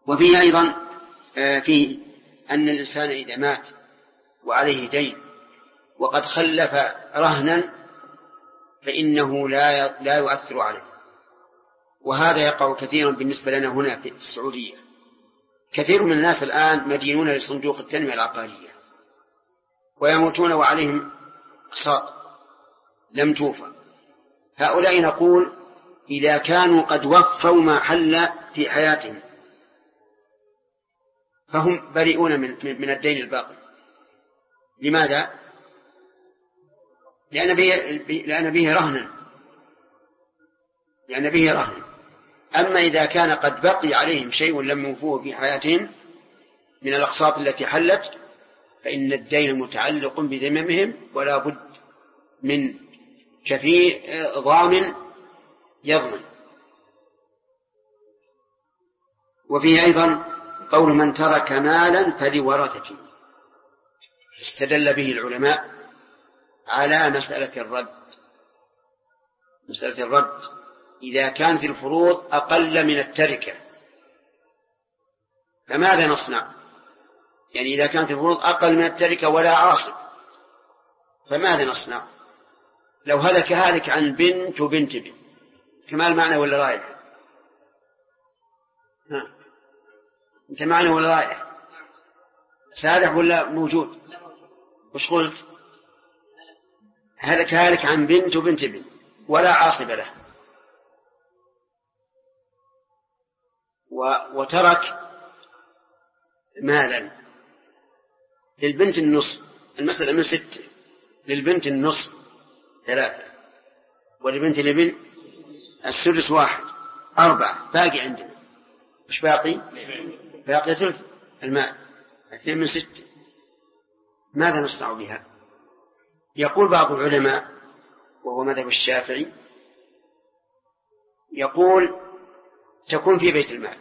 وفيه أيضا فيه أن الإنسان إذا مات وعليه دين وقد خلف رهنا فإنه لا يؤثر عليه. وهذا يقع كثيرا بالنسبة لنا هنا في السعودية. كثير من الناس الآن مدينون لصندوق التنمية العقارية ويموتون وعليهم أقساط لم توفى. هؤلاء نقول إذا كانوا قد وفوا ما حل في حياتهم فهم بريئون من الدين الباقي. لماذا؟ لأن به رهنا. أما إذا كان قد بقي عليهم شيء لم يوفوه في حياتهم من الأقساط التي حلت فإن الدين متعلق بذممهم ولا بد من شفيع ضامن يضمن. وفيه أيضا قول من ترك مالا فلورثته، استدل به العلماء على مسألة الرد إذا كانت الفروض أقل من التركة فماذا نصنع؟ يعني إذا كانت الفروض أقل من التركة ولا عاصب فماذا نصنع؟ لو هلك هالك عن بنت وبنت بنت كمال معنى ولا رايح؟ أنت معنى ولا رايح؟ سارح ولا موجود؟ وش قلت؟ هلك عن بنت وبنت بنت ولا عاصب له وترك مالا للبنت النصف، المسألة من 6، للبنت النصف 3 ولبنت الابن السدس 1 4 باقي عندنا مش باقي ثلث المال 2 من 6. ماذا نصنع بها؟ يقول بعض العلماء وهو مذهب الشافعي يقول تكون في بيت المال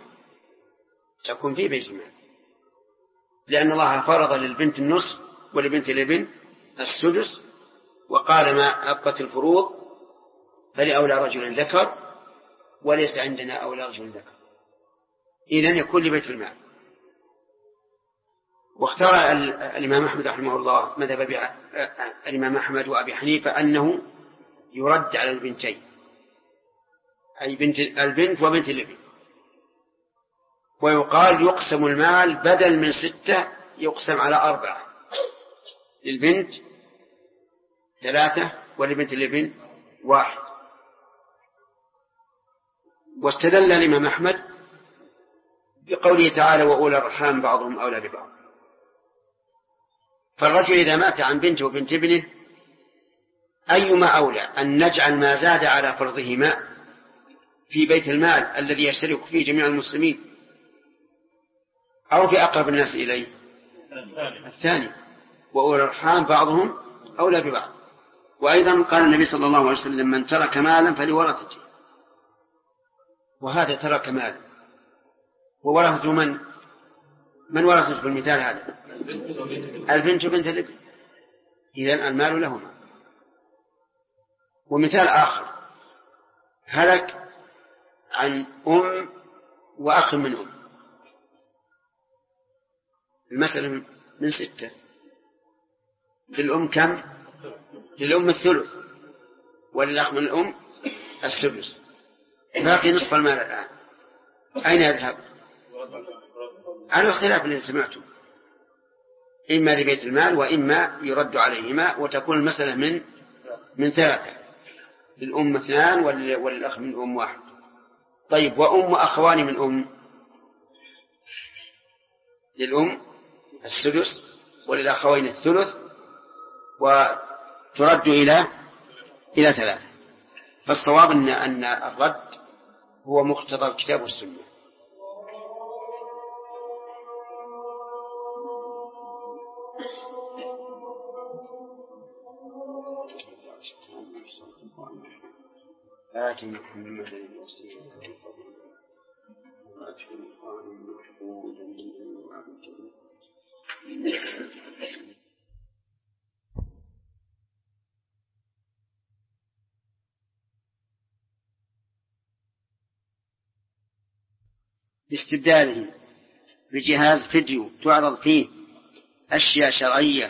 لأن الله فرض للبنت النصف ولبنت الابن السدس وقال ما أبقت الفروض فلأولى رجل ذكر وليس عندنا أولى رجل ذكر، إذن يكون لبيت المال. واختار الإمام أحمد رحمه الله مذهب الإمام أحمد وأبي حنيفة أنه يرد على البنتين أي البنت وبنت الابن، ويقال يقسم المال بدل من 6 يقسم على 4 للبنت 3 ولبنت الابن 1. واستدل الإمام أحمد بقوله تعالى وأولى الأرحام بعضهم أولى ببعض. فالرجل إذا مات عن بنته وبنت ابنه أيما أولى أن نجعل ما زاد على فرضهما في بيت المال الذي يشترك فيه جميع المسلمين أو في أقرب الناس إليه؟ الثاني، وأولى الأرحام بعضهم أولى ببعض. وأيضا قال النبي صلى الله عليه وسلم من ترك مالا فلورثته، وهذا ترك مالا وورثته من ورثته في المثال هذا؟ البنت وبنت الابن، إذن المال لهما. ومثال آخر هلك عن أم وأخ من أم، المسألة من 6، للأم كم؟ للأم الثلث وللأخ من الأم السدس، باقي نصف المال الآن أين يذهب؟ على الخلاف الذي سمعته، إما لبيت المال وإما يرد عليهما وتكون المسألة من 3، للأم 2 وللأخ من أم 1. طيب وأم وأخوان من أم؟ للأم السدس وللأخوين الثلث وترد إلى 3. فالصواب أن الرد هو مقتضى الكتاب والسنة. آتي محمد الوسيلة باستبداله بجهاز فيديو تعرض فيه أشياء شرعية،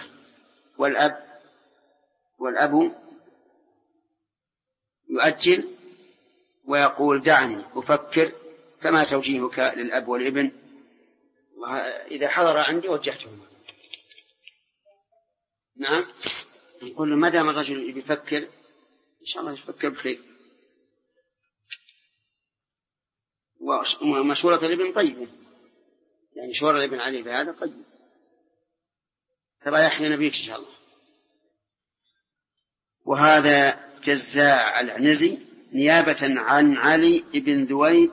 والأب يؤجل ويقول دعني أفكر، فما توجيهك للأب والابن؟ إذا حضر عندي وجهتهم. نعم، نقول له ما دام الرجل يفكر إن شاء الله يفكر بخير، ومشورة الابن طيبة، يعني شورة الابن عليه بهذا طيب، ترى يحيى نبيك إن شاء الله. وهذا جزاء العنزي نيابة عن علي بن ذويد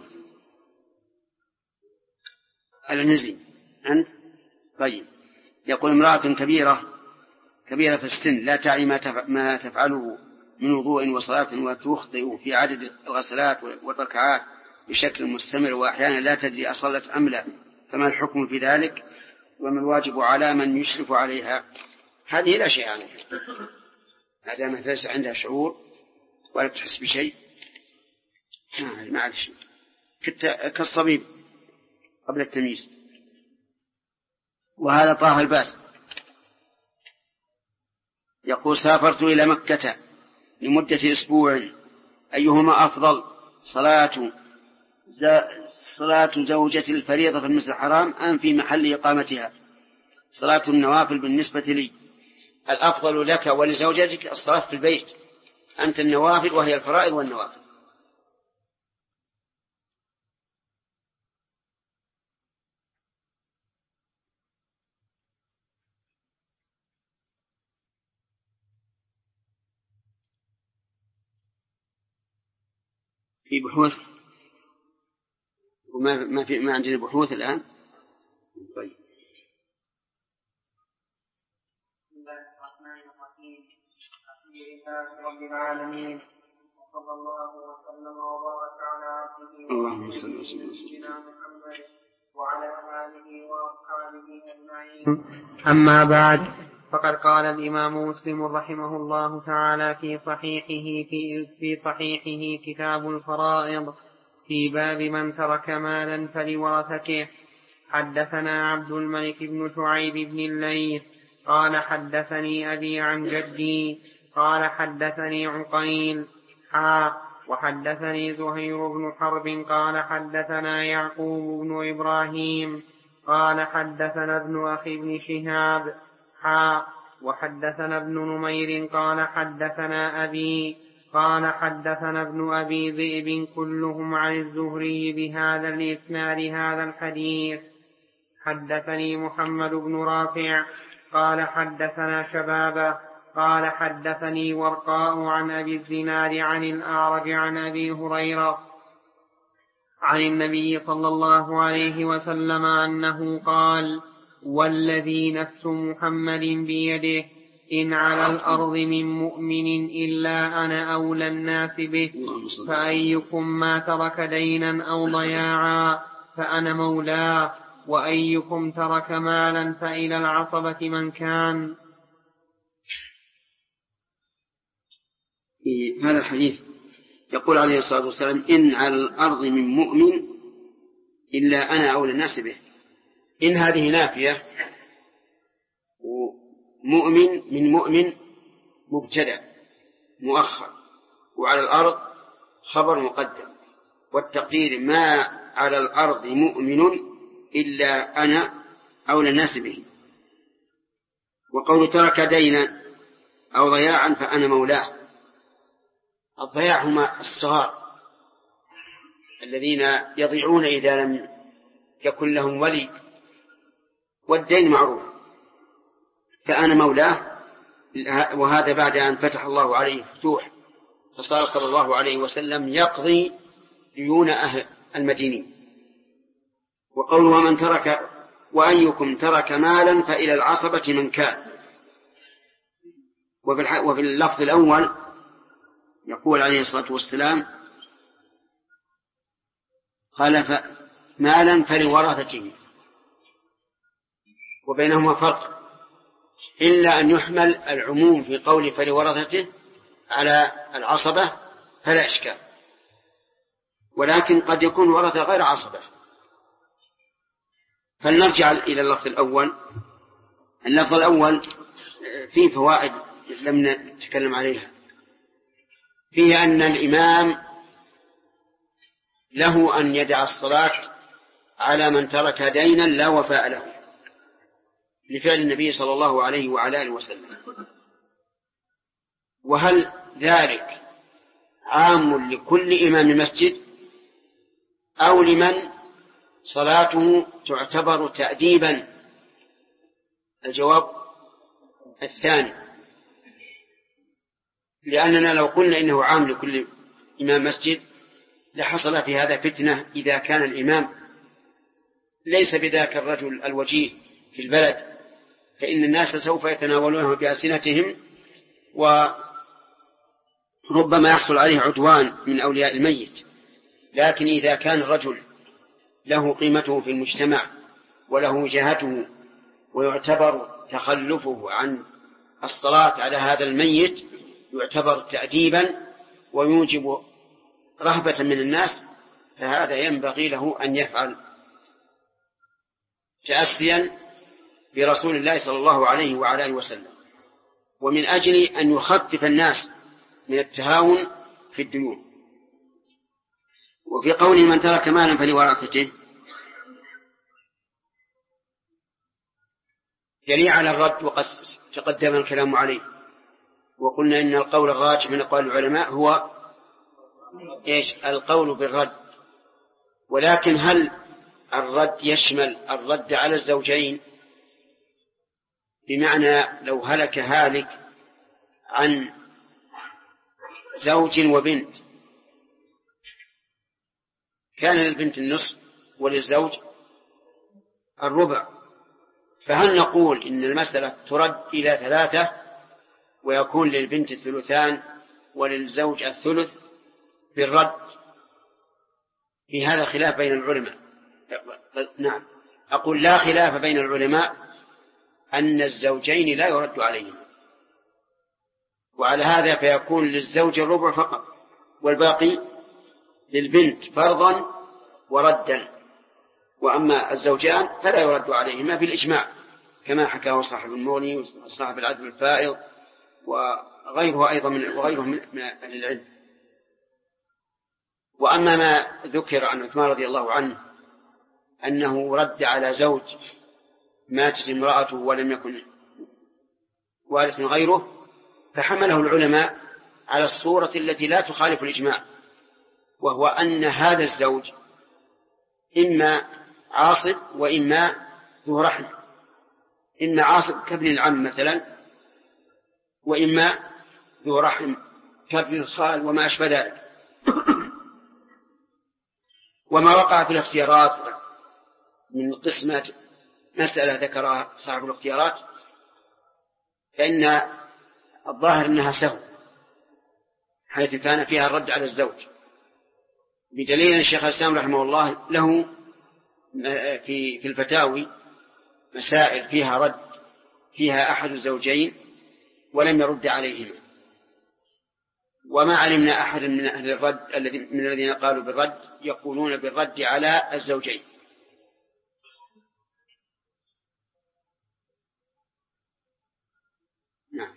العنزي عنه. طيب، يقول امرأة كبيرة في السن لا تعي ما تفعله من وضوء وصلاة، وتخطئ في عدد الغسلات والركعات بشكل مستمر، وأحيانا لا تدري أصلت أم لا، فما الحكم في ذلك؟ وما الواجب على من يشرف عليها؟ هذه لا شيء عليها، هذا ما ليس عندها شعور ولا تحس بشيء، ما عليه شيء، كالصبيب قبل التمييز. وهذا طه الباس يقول سافرت إلى مكة لمدة أسبوع، أيهما أفضل، صلاة زوجة الفريضة في المسجد الحرام أم في محل إقامتها؟ صلاة النوافل بالنسبة لي الأفضل لك ولزوجتك الصلاة في البيت، أنت النوافل وهي الفرائض والنوافل. في بحوث ما عندنا بحوث الآن. طيب، بسم الله الرحمن الرحيم، الحمد لله رب العالمين، وصلى الله وسلم وبارك على عبده ورسوله سيدنا محمد وعلى آله وأصحابه أجمعين. أما بعد، فقد قال الإمام مسلم رحمه الله تعالى في صحيحه كتاب الفرائض في باب من ترك مالا فلورثته. حدثنا عبد الملك بن شعيب بن الليث قال حدثني أبي عن جدي قال حدثني عقيل وحدثني زهير بن حرب قال حدثنا يعقوب بن إبراهيم قال حدثنا ابن أخي بن شهاب وحدثنا ابن نمير قال حدثنا أبي قال حدثنا ابن أبي ذئب كلهم عن الزهري بهذا الإسناد هذا الحديث. حدثني محمد بن رافع قال حدثنا شبابة قال حدثني ورقاء عن أبي الزناد عن الأعرج عن أبي هريرة عن النبي صلى الله عليه وسلم أنه قال: والذي نفس محمد بيده إن على الأرض من مؤمن إلا أنا أولى الناس به، فأيكم ما ترك دينا أو ضياعا فأنا مولاه، وأيكم ترك مالا فإلى العصبة من كان. في هذا الحديث يقول عليه الصلاة والسلام: إن على الأرض من مؤمن إلا أنا أولى الناس به. إن هذه نافية، ومؤمن من مؤمن مبتدأ مؤخر، وعلى الأرض خبر مقدم، والتقدير ما على الأرض مؤمن إلا أنا أولى الناس به. وقول ترك دينا أو ضياعا فأنا مولاه. الضياع هما الصغار الذين يضيعون إذا لم يكن لهم ولي، والدين معروف، فأنا مولاه. وهذا بعد أن فتح الله عليه فتوح، فصار صلى الله عليه وسلم يقضي ديون أهل المدينين. وقوله ومن ترك وأيكم ترك مالا فإلى العصبة من كان. وفي اللفظ الأول يقول عليه الصلاة والسلام: خلف مالا فلورثته، وبينهما فرق، إلا أن يحمل العموم في قول فلورثته على العصبة فلا إشكال، ولكن قد يكون ورثة غير عصبة، فلنرجع إلى اللفظ الأول. اللفظ الأول فيه فوائد لم نتكلم عليها. فيه أن الإمام له أن يدع الصلاة على من ترك دينا لا وفاء له، لفعل النبي صلى الله عليه وعلى آله وسلم. وهل ذلك عام لكل إمام مسجد أو لمن صلاته تعتبر تأديبا؟ الجواب الثاني، لأننا لو قلنا إنه عام لكل إمام مسجد لحصل في هذا فتنة إذا كان الإمام ليس بذاك الرجل الوجيه في البلد، فإن الناس سوف يتناولونه بألسنتهم وربما يحصل عليه عدوان من أولياء الميت. لكن إذا كان الرجل له قيمته في المجتمع وله وجاهته ويعتبر تخلفه عن الصلاة على هذا الميت يعتبر تأديبا ويوجب رهبة من الناس، فهذا ينبغي له أن يفعل تأسيا برسول الله صلى الله عليه وعلى آله وسلم، ومن أجل أن يخفف الناس من التهاون في الديون. وفي قوله من ترك مالا فلورثته دليل على الرد، وقد تقدم الكلام عليه، وقلنا إن القول الراجح من أقوال العلماء هو القول بالرد. ولكن هل الرد يشمل الرد على الزوجين؟ بمعنى لو هلك هالك عن زوج وبنت كان للبنت النصف وللزوج الربع، فهل نقول إن المسألة ترد إلى 3 ويكون للبنت الثلثان وللزوج الثلث بالرد؟ في هذا خلاف بين العلماء. نعم، أقول لا خلاف بين العلماء أن الزوجين لا يرد عليهما، وعلى هذا فيكون للزوج الربع فقط والباقي للبنت فرضا وردا، وأما الزوجان فلا يرد عليهما بالإجماع كما حكاه صاحب المغني وصاحب العدل الفائض وغيره أيضا من أهل العلم. وأما ما ذكر عن عثمان رضي الله عنه أنه رد على زوج ماتت امرأته ولم يكن وارث غيره، فحمله العلماء على الصورة التي لا تخالف الإجماع، وهو أن هذا الزوج إما عاصب وإما ذو رحم، إما عاصب كابن العم مثلا، وإما ذو رحم كابن الخال وما أشبه ذلك. وما وقع في الاختيارات من قسمة مسألة ذكرها صاحب الاختيارات فإن الظاهر أنها سهو، حيث كان فيها الرد على الزوج، بدليل الشيخ الإسلام رحمه الله له في الفتاوي مسائل فيها رد فيها أحد الزوجين ولم يرد عليهما، وما علمنا أحد من أهل الرد من الذين قالوا بالرد يقولون بالرد على الزوجين. نعم.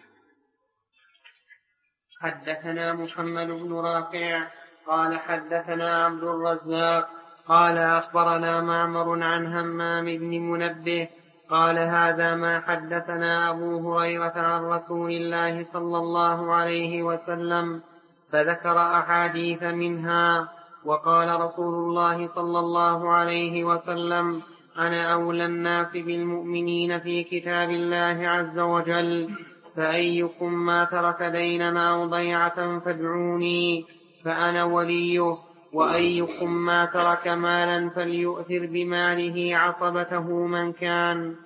حدثنا محمد بن رافع قال حدثنا عبد الرزاق قال أخبرنا معمر عن همام بن منبه قال هذا ما حدثنا أبو هريرة عن رسول الله صلى الله عليه وسلم، فذكر أحاديث منها، وقال رسول الله صلى الله عليه وسلم: أنا أولى الناس بالمؤمنين في كتاب الله عز وجل، فأيكم ما ترك دينا أو ضيعة فادعوني فأنا وليه، وأيكم ما ترك مالا فليؤثر بماله عصبته من كان.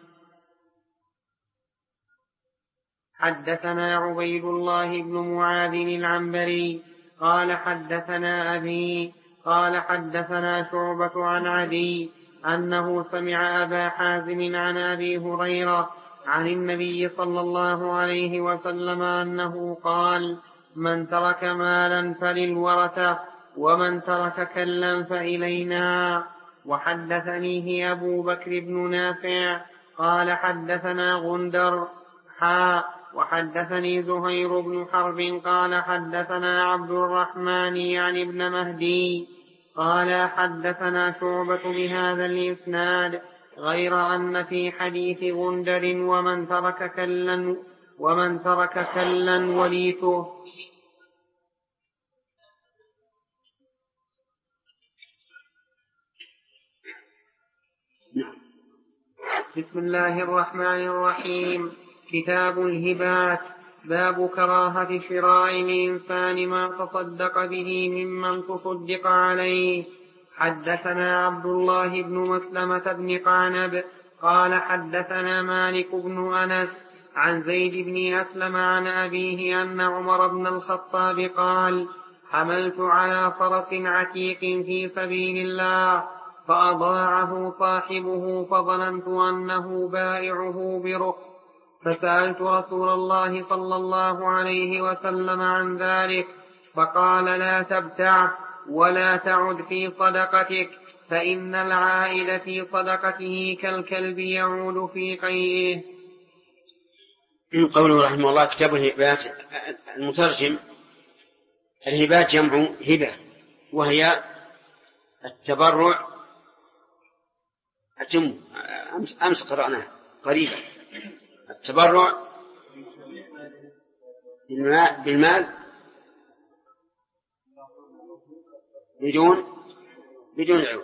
حدثنا عبيد الله بن معاذ العنبري قال حدثنا أبي قال حدثنا شعبة عن عدي أنه سمع أبا حازم عن أبي هريرة عن النبي صلى الله عليه وسلم أنه قال: من ترك مالا فللورثة، ومن ترك كلا فإلينا. وحدثنيه أبو بكر بن نافع قال حدثنا غندر وحدثني زهير بن حرب قال حدثنا عبد الرحمن يعني ابن مهدي قال حدثنا شعبة بهذا الإسناد غير أن في حديث غندر ومن ترك كلا وليته. بسم الله الرحمن الرحيم. كتاب الهبات. باب كراهة شراء الإنسان ما تصدق به ممن تصدق عليه. حدثنا عبد الله بن مسلمة بن قعنب قال حدثنا مالك بن أنس عن زيد بن أسلم عن أبيه أن عمر بن الخطاب قال حملت على فرس عتيق في سبيل الله فأضاعه صاحبه فظننت أنه بائعه برخص فسألت رسول الله صلى الله عليه وسلم عن ذلك فقال لا تبتع ولا تعد في صدقتك فإن العائد في صدقته كالكلب يعود في قيئه. قوله رحمه الله كتاب الهبات. المترجم الهبات جمع هبة وهي التبرع. أمس قرأناه قريبا التبرع بالمال بدون عوض.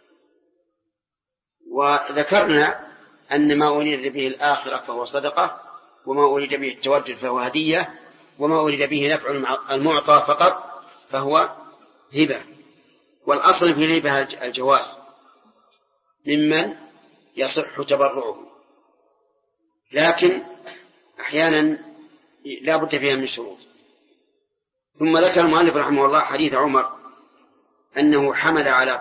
وذكرنا أن ما أريد به الآخرة فهو صدقة وما أريد به التودد فهو هدية وما أريد به نفع المعطى فقط فهو هبة. والأصل في الهبة الجواز ممن يصح تبرعه لكن أحيانا لا بد فيها من شروط. ثم ذكر المؤلف رحمه الله حديث عمر أنه حمل على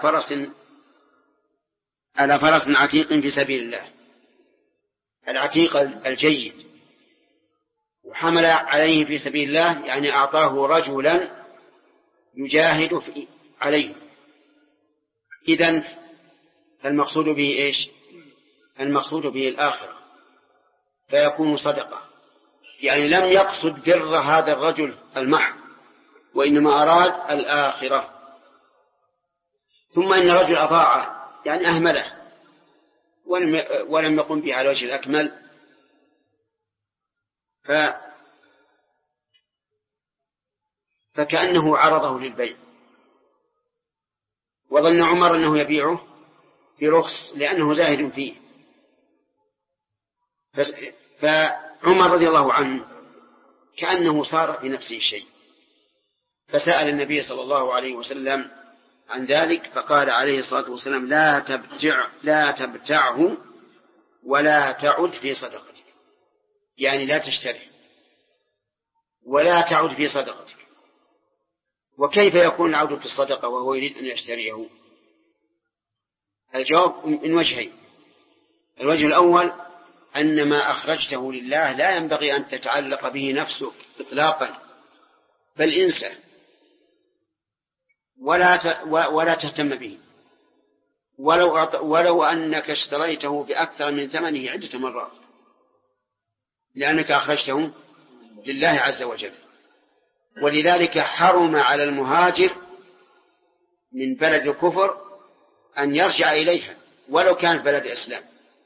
فرس عتيق في سبيل الله العتيق الجيد وحمل عليه في سبيل الله يعني أعطاه رجلا يجاهد عليه. إذن المقصود به إيش؟ المقصود به الآخرة فيكون صدقة يعني لم يقصد بر هذا الرجل المحض وإنما أراد الآخرة. ثم إن الرجل أضاعه يعني أهمله ولم يقم به على وجه الأكمل فكأنه عرضه للبيع وظن عمر أنه يبيعه برخص لأنه زاهد فيه. فعمر رضي الله عنه كأنه صار في نفسه شيء فسأل النبي صلى الله عليه وسلم عن ذلك فقال عليه الصلاة والسلام لا تبتعه ولا تعد في صدقتك يعني لا تشتري ولا تعد في صدقتك. وكيف يكون العود في الصدقة وهو يريد أن يشتريه؟ الجواب من وجهين. الوجه الأول أن ما أخرجته لله لا ينبغي أن تتعلق به نفسك إطلاقا بل انسى ولا تهتم به ولو أنك اشتريته بأكثر من ثمنه عدة مرات لأنك أخرجته لله عز وجل. ولذلك حرم على المهاجر من بلد الكفر أن يرجع إليها ولو كان بلد إسلام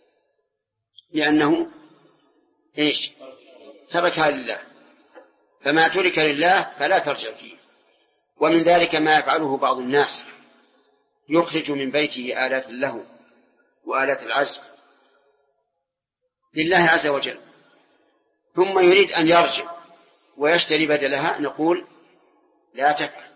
لأنه إيش؟ تركها لله فما ترك لله فلا ترجع فيه. ومن ذلك ما يفعله بعض الناس يخرج من بيته آلات اللهو وآلات العزف لله عز وجل ثم يريد أن يرجع ويشتري بدلها نقول لا تفعل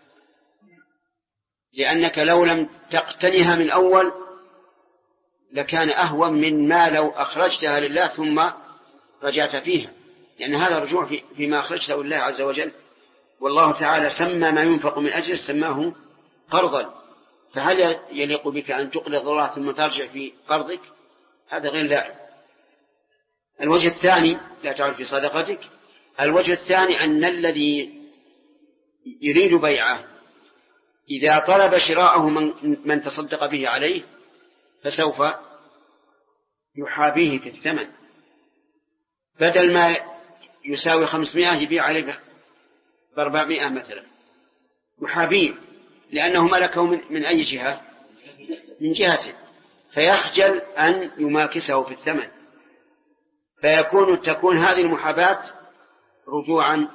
لأنك لو لم تقتنها من أول لكان أهون من ما لو أخرجتها لله ثم رجعت فيها لأن هذا رجوع فيما أخرجته لله عز وجل. والله تعالى سمى ما ينفق من أجل سماه قرضا فهل يليق بك أن تقرض الله ثم ترجع في قرضك؟ هذا غير لائق. الوجه الثاني لا تعرف في صدقتك. الوجه الثاني أن الذي يريد بيعه إذا طلب شراءه من تصدق به عليه فسوف يحابيه في الثمن، بدل ما يساوي 500 يبيع عليه ب400 مثلا، يحابيه لأنه ملكه من أي جهة؟ من جهته، فيخجل أن يماكسه في الثمن، تكون هذه المحاباة رجوعا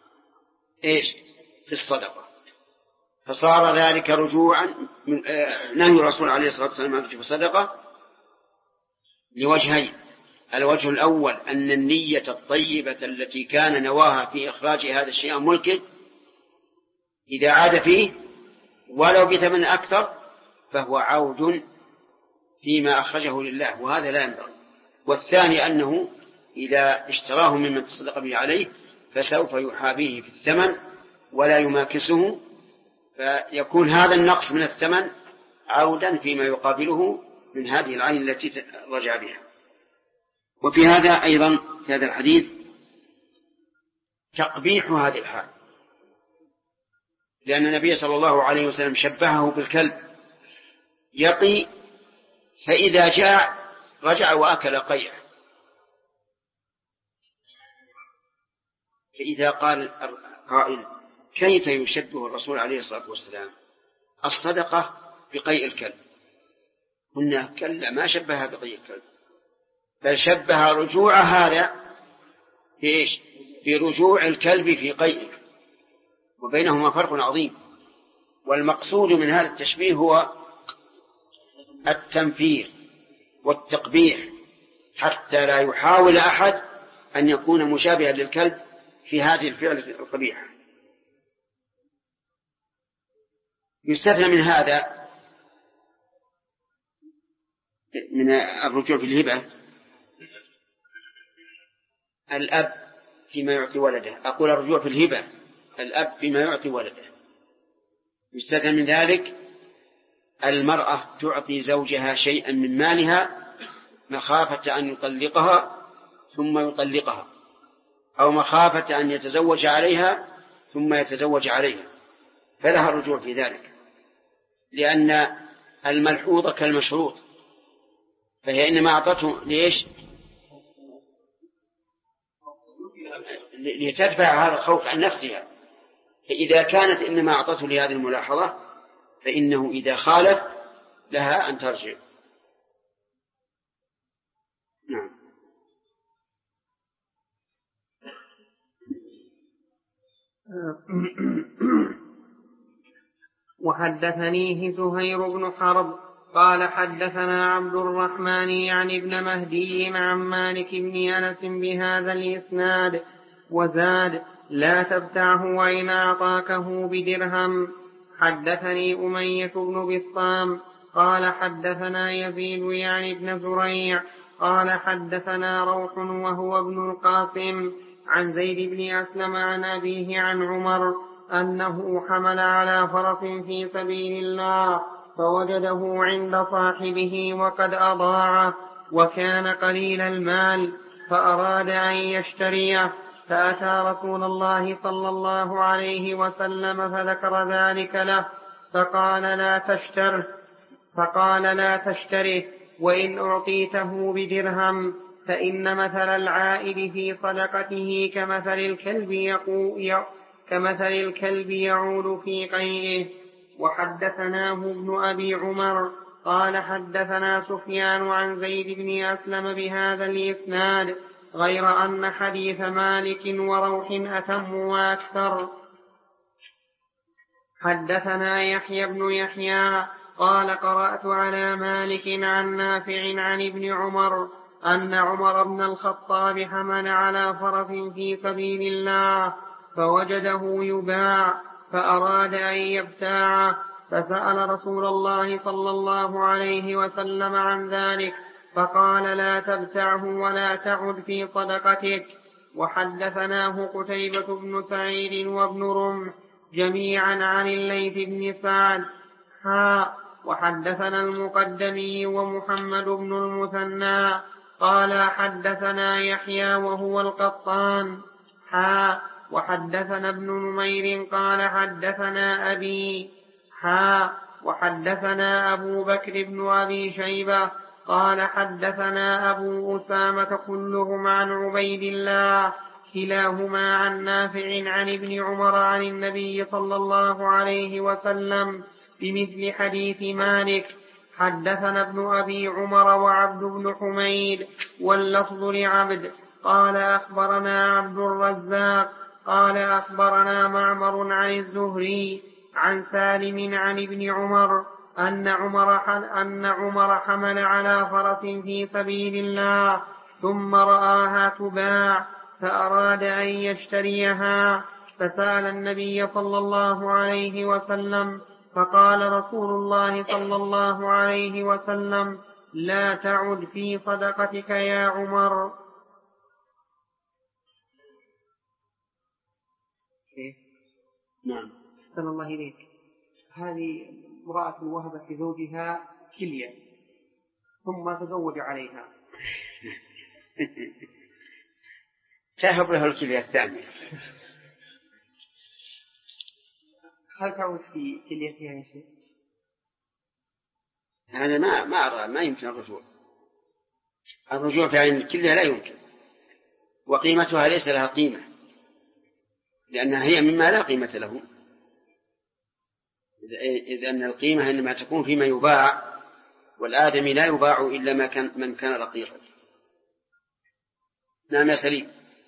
في الصدقة، فصار ذلك رجوعا نهي الرسول عليه الصلاة والسلام في الصدقة لوجهين. الوجه الأول أن النية الطيبة التي كان نواها في إخراج هذا الشيء ملكه إذا عاد فيه ولو بثمن أكثر فهو عود فيما أخرجه لله، وهذا لا ينبغي. والثاني أنه إذا اشتراه ممن تصدق به عليه فسوف يحابيه في الثمن ولا يماكسه، فيكون هذا النقص من الثمن عودا فيما يقابله من هذه العين التي رجع بها. وفي هذا أيضا في هذا الحديث تقبيح هذه الحال، لأن النبي صلى الله عليه وسلم شبهه بالكلب يقي، فإذا جاع رجع وأكل قيع. فإذا قال قائل كيف يشبه الرسول عليه الصلاة والسلام الصدقة بقيء الكلب؟ قلنا كلا، ما شبهها بقيء الكلب، بل شبه رجوع هذا برجوع الكلب في قيئه، وبينهما فرق عظيم. والمقصود من هذا التشبيه هو التنفير والتقبيح، حتى لا يحاول أحد أن يكون مشابها للكلب في هذه الفعل القبيحة. يستثنى من هذا من الرجوع في الهبة الأب فيما يعطي ولده. أقول الرجوع في الهبة الأب فيما يعطي ولده. يستثنى من ذلك المرأة تعطي زوجها شيئا من مالها مخافة أن يطلقها ثم يطلقها، أو مخافة أن يتزوج عليها ثم يتزوج عليها، فلها الرجوع في ذلك، لأن الملحوظة كالمشروط، فهي إنما أعطته ليش؟ لتدفع هذا الخوف عن نفسها. فإذا كانت إنما أعطته لهذه الملاحظة فإنه إذا خالف لها أن ترجع. نعم. وحدثنيه زهير بن حرب قال حدثنا عبد الرحمن يعني ابن مهدي عن مالك بن أنس بهذا الإسناد وزاد لا تبتعه وإن أعطاكه بدرهم. حدثني أمية بن بسطام قال حدثنا يزيد يعني ابن زريع قال حدثنا روح وهو ابن القاسم عن زيد بن أسلم عن أبيه عن عمر أنه حمل على فرس في سبيل الله فوجده عند صاحبه وقد أضاعه وكان قليل المال فأراد أن يشتريه، فأتى رسول الله صلى الله عليه وسلم فذكر ذلك له فقال لا تشتره وإن أعطيته بدرهم، فإن مثل العائد في صدقته كمثل الكلب يعود في قيئه. وحدثناه ابن أبي عمر قال حدثنا سفيان عن زيد بن أسلم بهذا الإسناد غير أن حديث مالك وروح أتم وأكثر. حدثنا يحيى بن يحيى قال قرأت على مالك عن نافع عن ابن عمر أن عمر بن الخطاب حمل على فرس في سبيل الله فوجده يباع فأراد أن يبتاعه، فسأل رسول الله صلى الله عليه وسلم عن ذلك فقال لا تبتعه ولا تعد في صدقتك. وحدثناه قتيبة بن سعيد وابن رمح جميعا عن الليث بن سعد وحدثنا المقدمي ومحمد بن المثنى قال حدثنا يحيى وهو القطان وحدثنا ابن نمير قال حدثنا أبي وحدثنا أبو بكر بن أبي شيبة قال حدثنا أبو أسامة كلهم عن عبيد الله كلاهما عن نافع عن ابن عمر عن النبي صلى الله عليه وسلم بمثل حديث مالك. حدثنا ابن أبي عمر وعبد بن حميد واللفظ لعبد قال أخبرنا عبد الرزاق قال أخبرنا معمر عن الزهري عن سالم عن ابن عمر أن عمر حمل على فرس في سبيل الله ثم رآها تباع فأراد أن يشتريها فسأل النبي صلى الله عليه وسلم فقال رسول الله صلى الله عليه وسلم لا تعد في صدقتك يا عمر. نعم. أحسن الله إليك. هذه امرأة وهبت لزوجها كلية ثم تزوج عليها تهب له الكلية الثانية. هل تعود في كليتها يا شيخ؟ هذا ما أرى ما يمكن الرجوع في عين الكلية لا يمكن، وقيمتها ليس لها قيمة لأنها هي مما لا قيمة له، إذ أن القيمة إنما تكون فيما يباع، والآدمي لا يباع إلا من كان رقيقا. نعم يا سليم.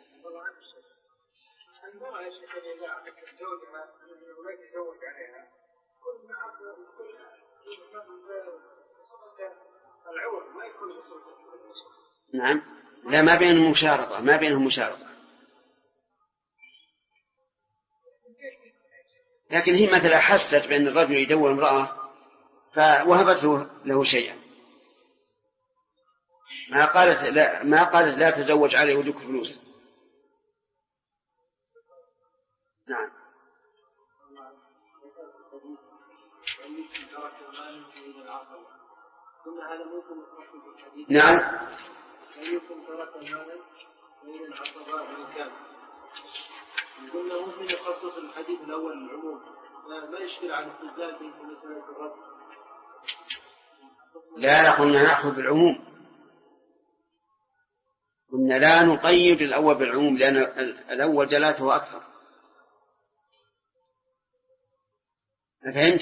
نعم. لا، ما بينهم مشارطة، لكن هي مثلا حست بأن الرجل يدور امرأة فوهبته له شيئا، ما قالت لا تزوج عليه ودك فلوس. نعم. نعم. يكون ترك المال بين العصبات والكام. قلنا ممكن يخصص الحديث الأول العموم، ما يشكل على الاستدلال في مسألة الرد. لا قلنا نأخذ بالعموم، قلنا لا نقيد الأول بالعموم لأن الأول دلاته أكثر. فهمت؟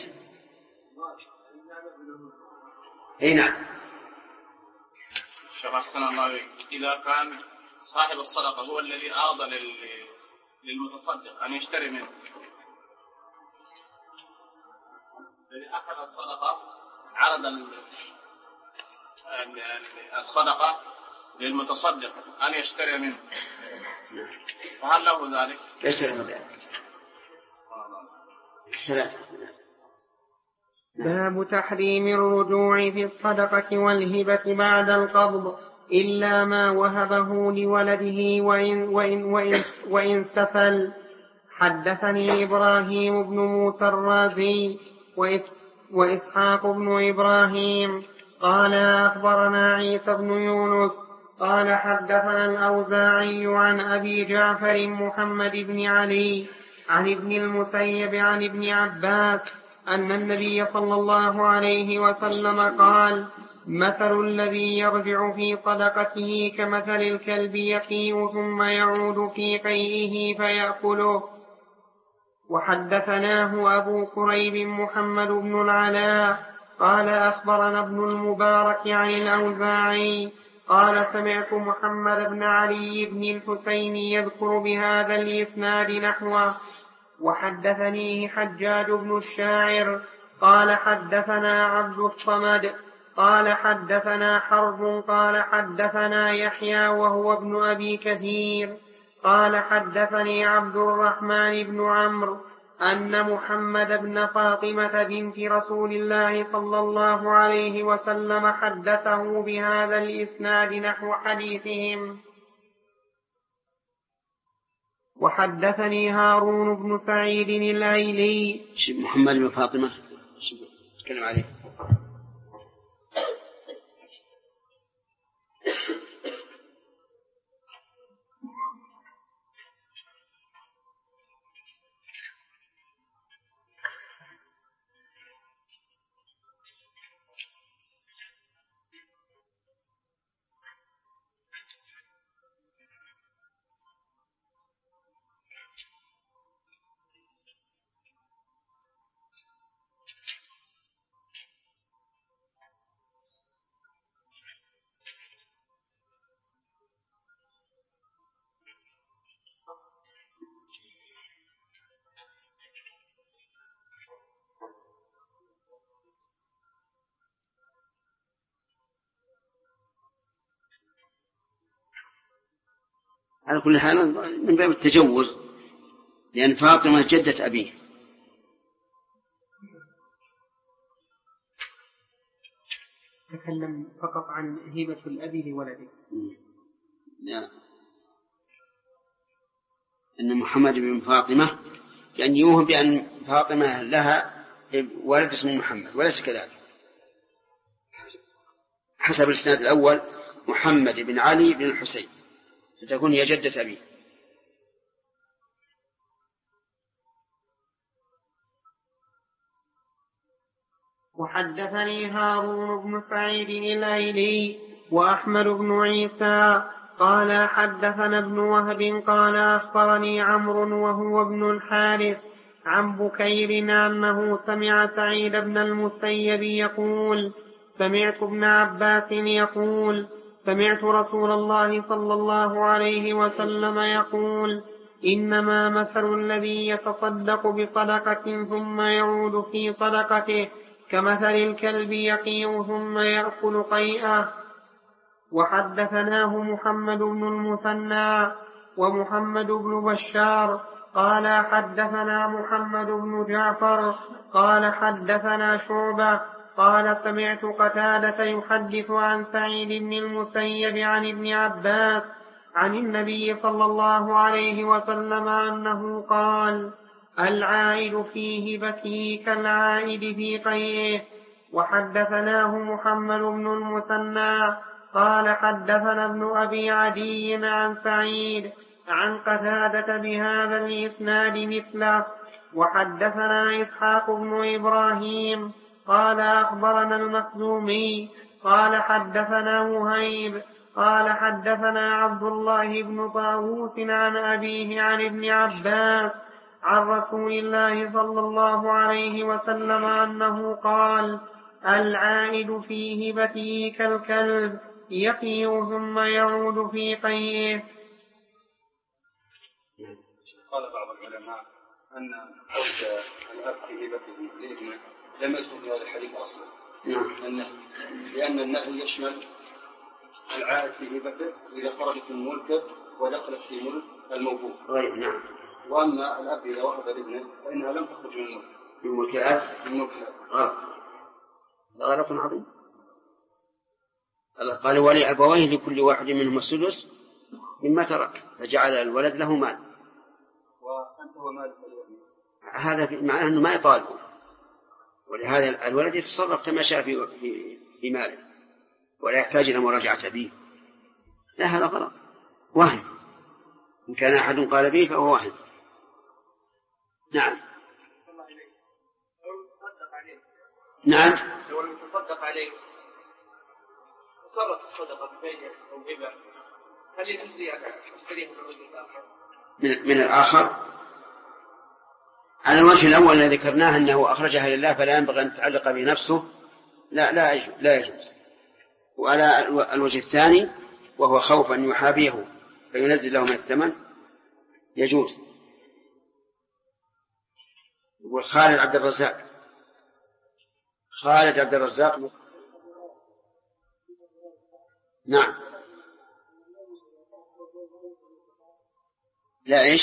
اي نعم. شرح سنة الله. إذا كان صاحب الصدقة هو الذي أعطى للمتصدق أن يشتري منه، الذي أخذ الصدقة عرض الصدقة للمتصدق أن يشتري منه، فهل له ذلك؟ ليس له ذلك. باب تحريم الرجوع في الصدقة والهبة بعد القبض إلا ما وهبه لولده وإن سفل. حدثني إبراهيم بن موسى الرازي وإسحاق بن إبراهيم قال أخبرنا عيسى بن يونس قال حدثنا الأوزاعي عن أبي جعفر محمد بن علي عن ابن المسيب عن ابن عباس أن النبي صلى الله عليه وسلم قال مثل الذي يرجع في صدقته كمثل الكلب يقيء ثم يعود في قيئه فيأكله. وحدثناه أبو كريب محمد بن العلاء قال أخبرنا ابن المبارك عن الأوزاعي قال سمعت محمد بن علي بن الحسين يذكر بهذا الإسناد نحوه. وحدثنيه حجاج بن الشاعر قال حدثنا عبد الصمد قال حدثنا حرب قال حدثنا يحيى وهو ابن أبي كثير قال حدثني عبد الرحمن بن عمرو أن محمد بن فاطمة بنت رسول الله صلى الله عليه وسلم حدثه بهذا الإسناد نحو حديثهم. وحدثني هارون بن سعيد الأيلي. محمد بن فاطمة تكلم عليه. على كل حال من باب التجوز، لأن فاطمة جدة أبيه. تكلم فقط عن هبة الأب لولده. لا، أن محمد بن فاطمة يعني يوهم بأن فاطمة لها ولد اسمه محمد، وليس كذلك. حسب الإسناد الأول محمد بن علي بن الحسين، فتكون هي جدة أبيه. وحدثني هارون بن سعيد الأيلي وأحمد بن عيسى قال حدثنا ابن وهب قال أخبرني عمرو وهو ابن الحارث عن بكير أنه سمع سعيد بن المسيب يقول سمعت ابن عباس يقول سمعت رسول الله صلى الله عليه وسلم يقول إنما مثل الذي يتصدق بصدقة ثم يعود في صدقته كمثل الكلب يقيء ثم يأكل قيئه. وحدثناه محمد بن المثنى ومحمد بن بشار قال حدثنا محمد بن جعفر قال حدثنا شعبة قال سمعت قتادة يحدث عن سعيد بن المسيب عن ابن عباس عن النبي صلى الله عليه وسلم أنه قال العائد في هبته كالعائد في قيئه. وحدثناه محمد بن المثنى قال حدثنا ابن أبي عدي عن سعيد عن قتادة بهذا الإسناد مثله. وحدثنا إسحاق بن إبراهيم قال أخبرنا المخزومي قال حدثنا وهيب قال حدثنا عبد الله بن طاووس عن أبيه عن ابن عباس عن رسول الله صلى الله عليه وسلم أنه قال العائد في هبته كالكلب يقيء ثم يعود في قيئه. قال بعض العلماء أن عود الأب في هبته لابنه لم يذكر في هذا الحديث أصلا، لأن النهي يشمل العائد في هبته إذا خرجت من ملكه ودخلت في ملك الموهوب. نعم. وأما الأب إذا وهب لابنه فإنها لم تخرج من الملك. من ملك الأب. من ملك الأب. غلط عظيم. الله قال ولأبويه لكل واحد منهم السدس مما ترك فجعل الولد له مال. وأنت هو مالك هذا معناه أنه ما يطالبه، ولهذا الولد يتصرف كما شاء في ماله ولا يحتاج إلى مراجعة أبيه. لا، هذا غلط، وهم. إن كان أحد قال به فهو وهم. نعم. نعم. لو لم يتصدق عليه صرف الصدقة بفيدة أو هبة هل يجزي أشتريه من الوجه الآخر؟ من الآخر على الوجه الأول الذي ذكرناه أنه أخرجها لله فلا ينبغي أن تتعلق به نفسه، لا يجوز. وعلى الوجه الثاني وهو خوف أن يحابيه فينزل له من الثمن يجوز. وخالد عبد الرزاق نعم. لا إيش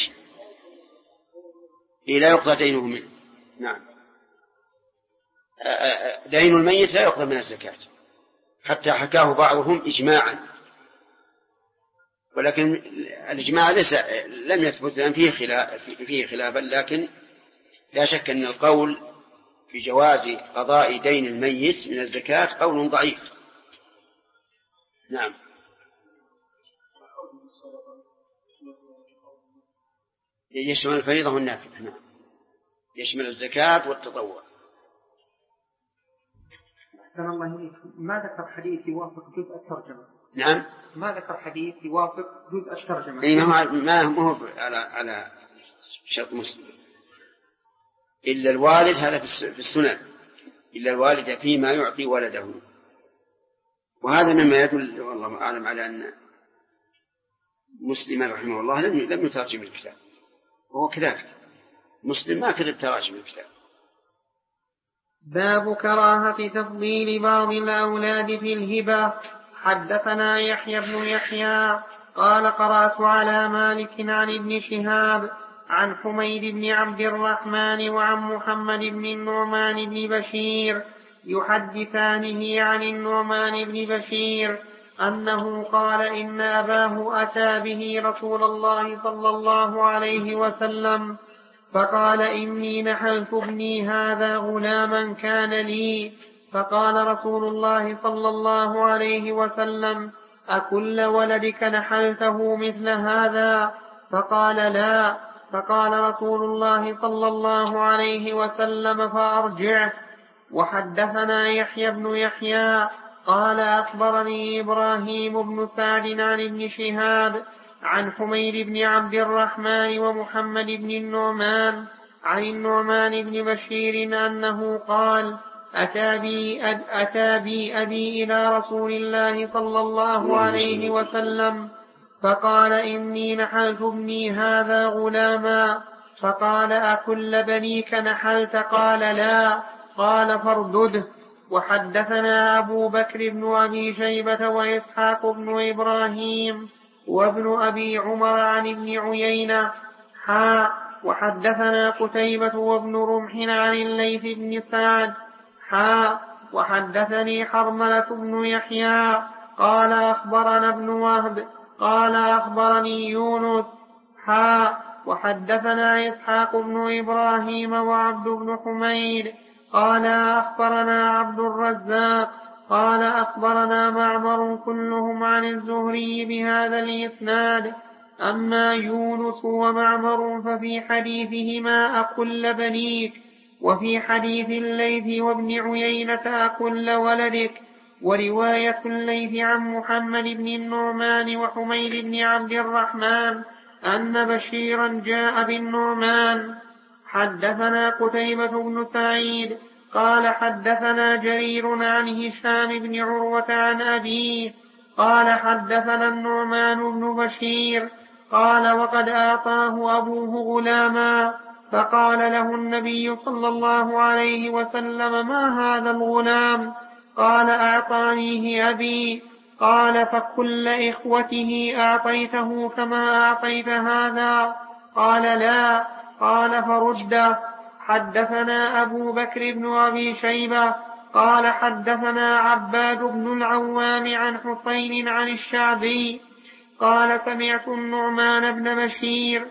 لا يقضى دينه منه. نعم. دين الميت لا يقضى من الزكاة حتى حكاه بعضهم إجماعا، ولكن الإجماع لم يثبت لأن فيه خلافا، لكن لا شك أن القول في جواز قضاء دين الميت من الزكاة قول ضعيف. نعم. يشمل الفريضة والنافلة. نعم. يشمل الزكاة والتطوع. ما ذكر حديث يوافق جزء الترجمة. نعم. ما ذكر حديث يوافق جزء الترجمة. ما هو على شرط مسلم إلا الوالد، هذا في السنن، إلا الوالد فيما يعطي ولده. وهذا مما يدل والله أعلم على أن مسلم رحمه الله لم يترجم الكتاب، وهو كذلك مسلم ما كتب تراجم الكتاب. باب كراهة تفضيل بعض الأولاد في الهبة. حدثنا يحيى بن يحيى قال قرأت على مالك عن ابن شهاب عن حميد بن عبد الرحمن وعن محمد بن النعمان بن بشير يحدثانه عن النعمان بن بشير أنه قال إن أباه أتى به رسول الله صلى الله عليه وسلم فقال إني نحلت ابني هذا غلاما كان لي. فقال رسول الله صلى الله عليه وسلم أكل ولدك نحلته مثل هذا؟ فقال لا. فقال رسول الله صلى الله عليه وسلم فأرجعه. وحدثنا يحيى بن يحيى قال أخبرني إبراهيم بن سعد عن ابن شهاب عن حميد بن عبد الرحمن ومحمد بن النعمان عن النعمان بن بشير أنه قال أتى بي أبي إلى رسول الله صلى الله عليه وسلم فقال إني نحلت ابني هذا غلاما. فقال أكل بنيك نحلت؟ قال لا. قال فاردده. وحدثنا أبو بكر بن أبي شيبة وإسحاق بن إبراهيم وابن أبي عمر عن ابن عيينة وحدثنا قتيبة وابن رمح عن الليث بن سعد وحدثني حرملة بن يحيى قال أخبرنا ابن وهب قال أخبرني يونس وحدثنا إسحاق بن إبراهيم وعبد بن حميد قال أخبرنا عبد الرزاق قال أخبرنا معمر كلهم عن الزهري بهذا الإسناد. أما يونس ومعمر ففي حديثهما أكل بنيك، وفي حديث الليث وابن عيينة أكل ولدك. ورواية الليث عن محمد بن النعمان وحميد بن عبد الرحمن أن بشيرا جاء بالنعمان. حدثنا قتيبة بن سعيد قال حدثنا جرير عن هشام بن عروة عن أبيه قال حدثنا النعمان بن بشير قال وقد أعطاه أبوه غلاما، فقال له النبي صلى الله عليه وسلم ما هذا الغلام؟ قال أعطانيه أبي. قال فكل إخوته أعطيته كما أعطيت هذا؟ قال لا. قال فرد. حدثنا أبو بكر بن أبي شيبة قال حدثنا عباد بن العوام عن حسين عن الشعبي قال سمعت النعمان بن بشير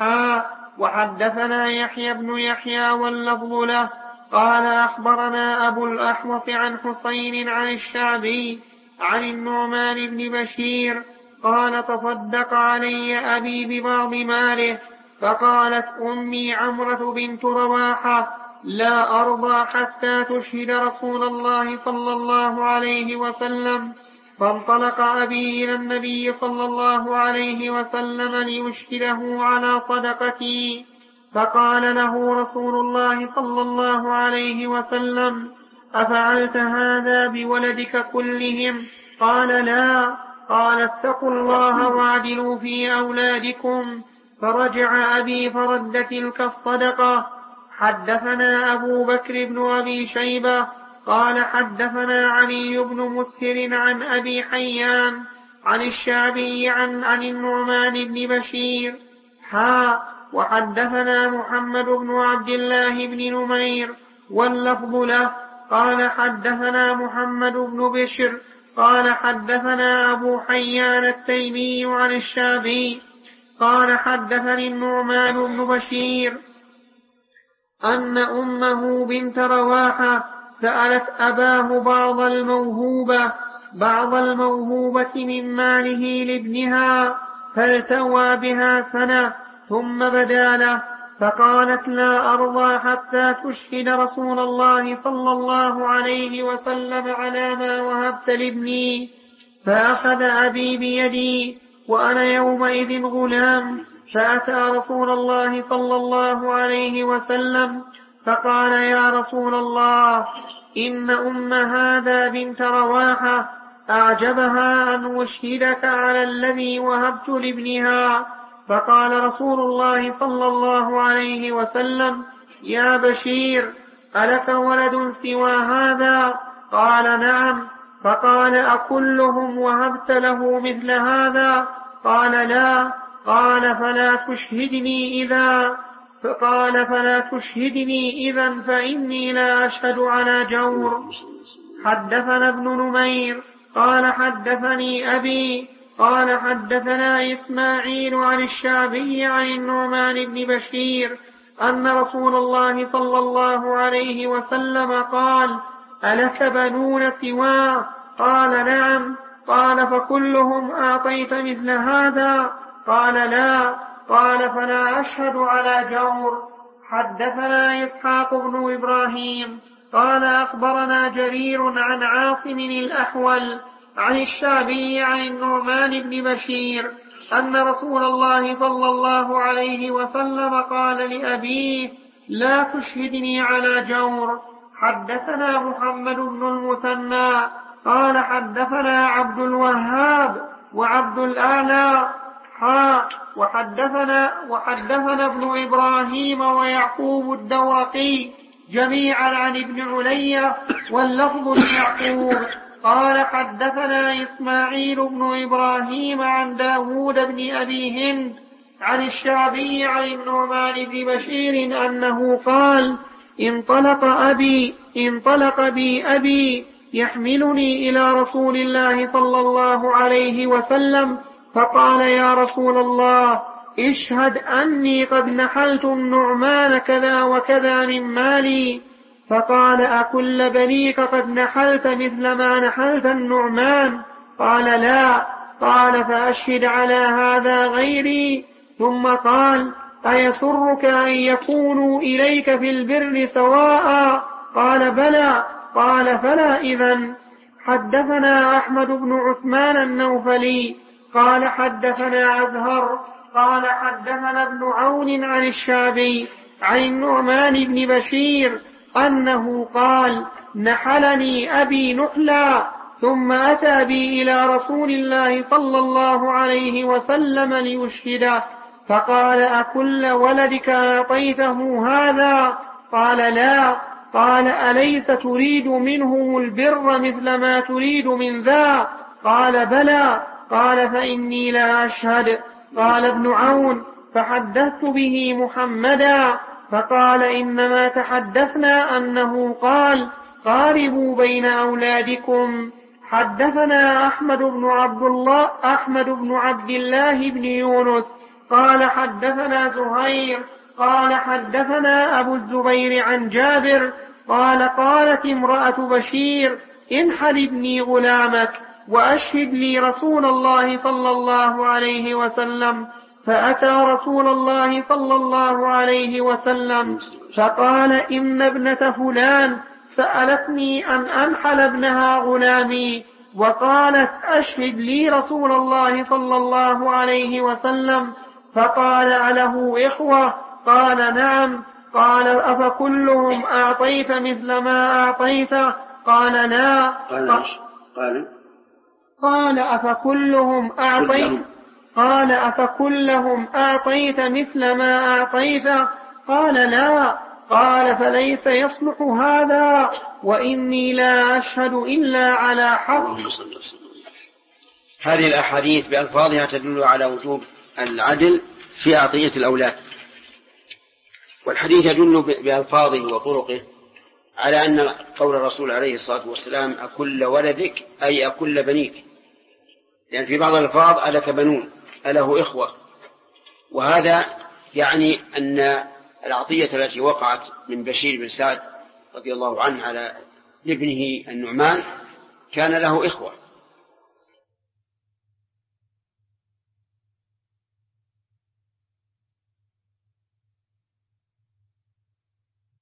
وحدثنا يحيى بن يحيى واللفظ له قال أخبرنا أبو الأحوص عن حسين عن الشعبي عن النعمان بن بشير قال تصدق علي أبي ببعض ماله. فقالت أمي عمرة بنت رواحة لا أرضى حتى تشهد رسول الله صلى الله عليه وسلم. فانطلق أبي إلى النبي صلى الله عليه وسلم ليشهده على صدقتي، فقال له رسول الله صلى الله عليه وسلم أفعلت هذا بولدك كلهم؟ قال لا. قال اتقوا الله واعدلوا في أولادكم. فرجع أبي فرد تلك الصدقة. حدثنا أبو بكر بن أبي شيبة قال حدثنا علي بن مسهر عن أبي حيان عن الشعبي عن النعمان بن بشير وحدثنا محمد بن عبد الله بن نمير واللفظ له قال حدثنا محمد بن بشر قال حدثنا أبو حيان التيمي عن الشعبي قال حدثني النعمان بن بشير أن أمه بنت رواحة سألت أباه بعض الموهوبة من ماله لابنها، فالتوى بها سنة ثم بدا له، فقالت لا أرضى حتى تشهد رسول الله صلى الله عليه وسلم على ما وهبت لابني. فأخذ أبي بيدي وأنا يومئذ غلام، فأتى رسول الله صلى الله عليه وسلم فقال يا رسول الله إن أم هذا بنت رواحة أعجبها أن أشهدك على الذي وهبت لابنها. فقال رسول الله صلى الله عليه وسلم يا بشير ألك ولد سوى هذا؟ قال نعم. فقال أكلهم وهبت له مثل هذا؟ قال لا. قال فلا تشهدني إذا فإني لا أشهد على جور. حدثنا ابن نمير قال حدثني أبي قال حدثنا إسماعيل عن الشعبي عن النعمان بن بشير أن رسول الله صلى الله عليه وسلم قال: ألك بنون سواه؟ قال: نعم. قال: فكلهم أعطيت مثل هذا؟ قال: لا. قال: فلا أشهد على جور. حدثنا إسحاق بن إبراهيم قال أخبرنا جرير عن عاصم الأحول عن الشعبي عن النعمان بن بشير أن رسول الله صلى الله عليه وسلم قال لأبيه: لا تشهدني على جور. حدثنا محمد بن المثنى قال حدثنا عبد الوهاب وعبد الأعلى وحدثنا ابن إبراهيم ويعقوب الدورقي جميعا عن ابن علي واللفظ ليعقوب قال حدثنا إسماعيل بن إبراهيم عن داود بن أبي هند عن الشعبي عن النعمان بن بشير أنه قال: انطلق بي أبي يحملني إلى رسول الله صلى الله عليه وسلم فقال: يا رسول الله، اشهد أني قد نحلت النعمان كذا وكذا من مالي. فقال: أكل بنيك قد نحلت مثل ما نحلت النعمان؟ قال: لا. قال: فأشهد على هذا غيري. ثم قال: أيسرك أن يكونوا إليك في البر سواء؟ قال: بلى. قال: فلا إذن. حدثنا أحمد بن عثمان النوفلي قال حدثنا عزهر قال حدثنا ابن عون عن الشعبي عن النعمان بن بشير أنه قال: نحلني أبي نحلا ثم أتى بي إلى رسول الله صلى الله عليه وسلم ليشهده فقال: أكل ولدك أعطيته هذا؟ قال: لا. قال: أليس تريد منه البر مثل ما تريد من ذا؟ قال: بلى. قال: فإني لا أشهد. قال ابن عون: فحدثت به محمدا فقال: إنما تحدثنا أنه قال: قاربوا بين أولادكم. حدثنا أحمد بن عبد الله بن يونس قال حدثنا زهير قال حدثنا أبو الزبير عن جابر قال: قالت امرأة بشير: انحل ابني غلامك وأشهد لي رسول الله صلى الله عليه وسلم. فأتى رسول الله صلى الله عليه وسلم فقال: إن ابنة فلان سألتني أن أنحل ابنها غلامي وقالت: أشهد لي رسول الله صلى الله عليه وسلم. فقال: أله إخوة؟ قال: نعم. قال: أفكلهم أعطيت مثل ما أعطيت؟ قال: لا. قال: أفكلهم أعطيت مثل ما أعطيت؟ قال: لا. قال: فليس يصلح هذا وإني لا أشهد إلا على حق. هذه الأحاديث بألفاظها تدل على وجوب العدل في عطية الأولاد، والحديث يدل بألفاظه وطرقه على أن قول الرسول عليه الصلاة والسلام: أكل ولدك أي أكل بنيك، لأن في بعض الألفاظ: ألك بنون، أله إخوة. وهذا يعني أن العطية التي وقعت من بشير بن سعد رضي الله عنه على ابنه النعمان كان له إخوة،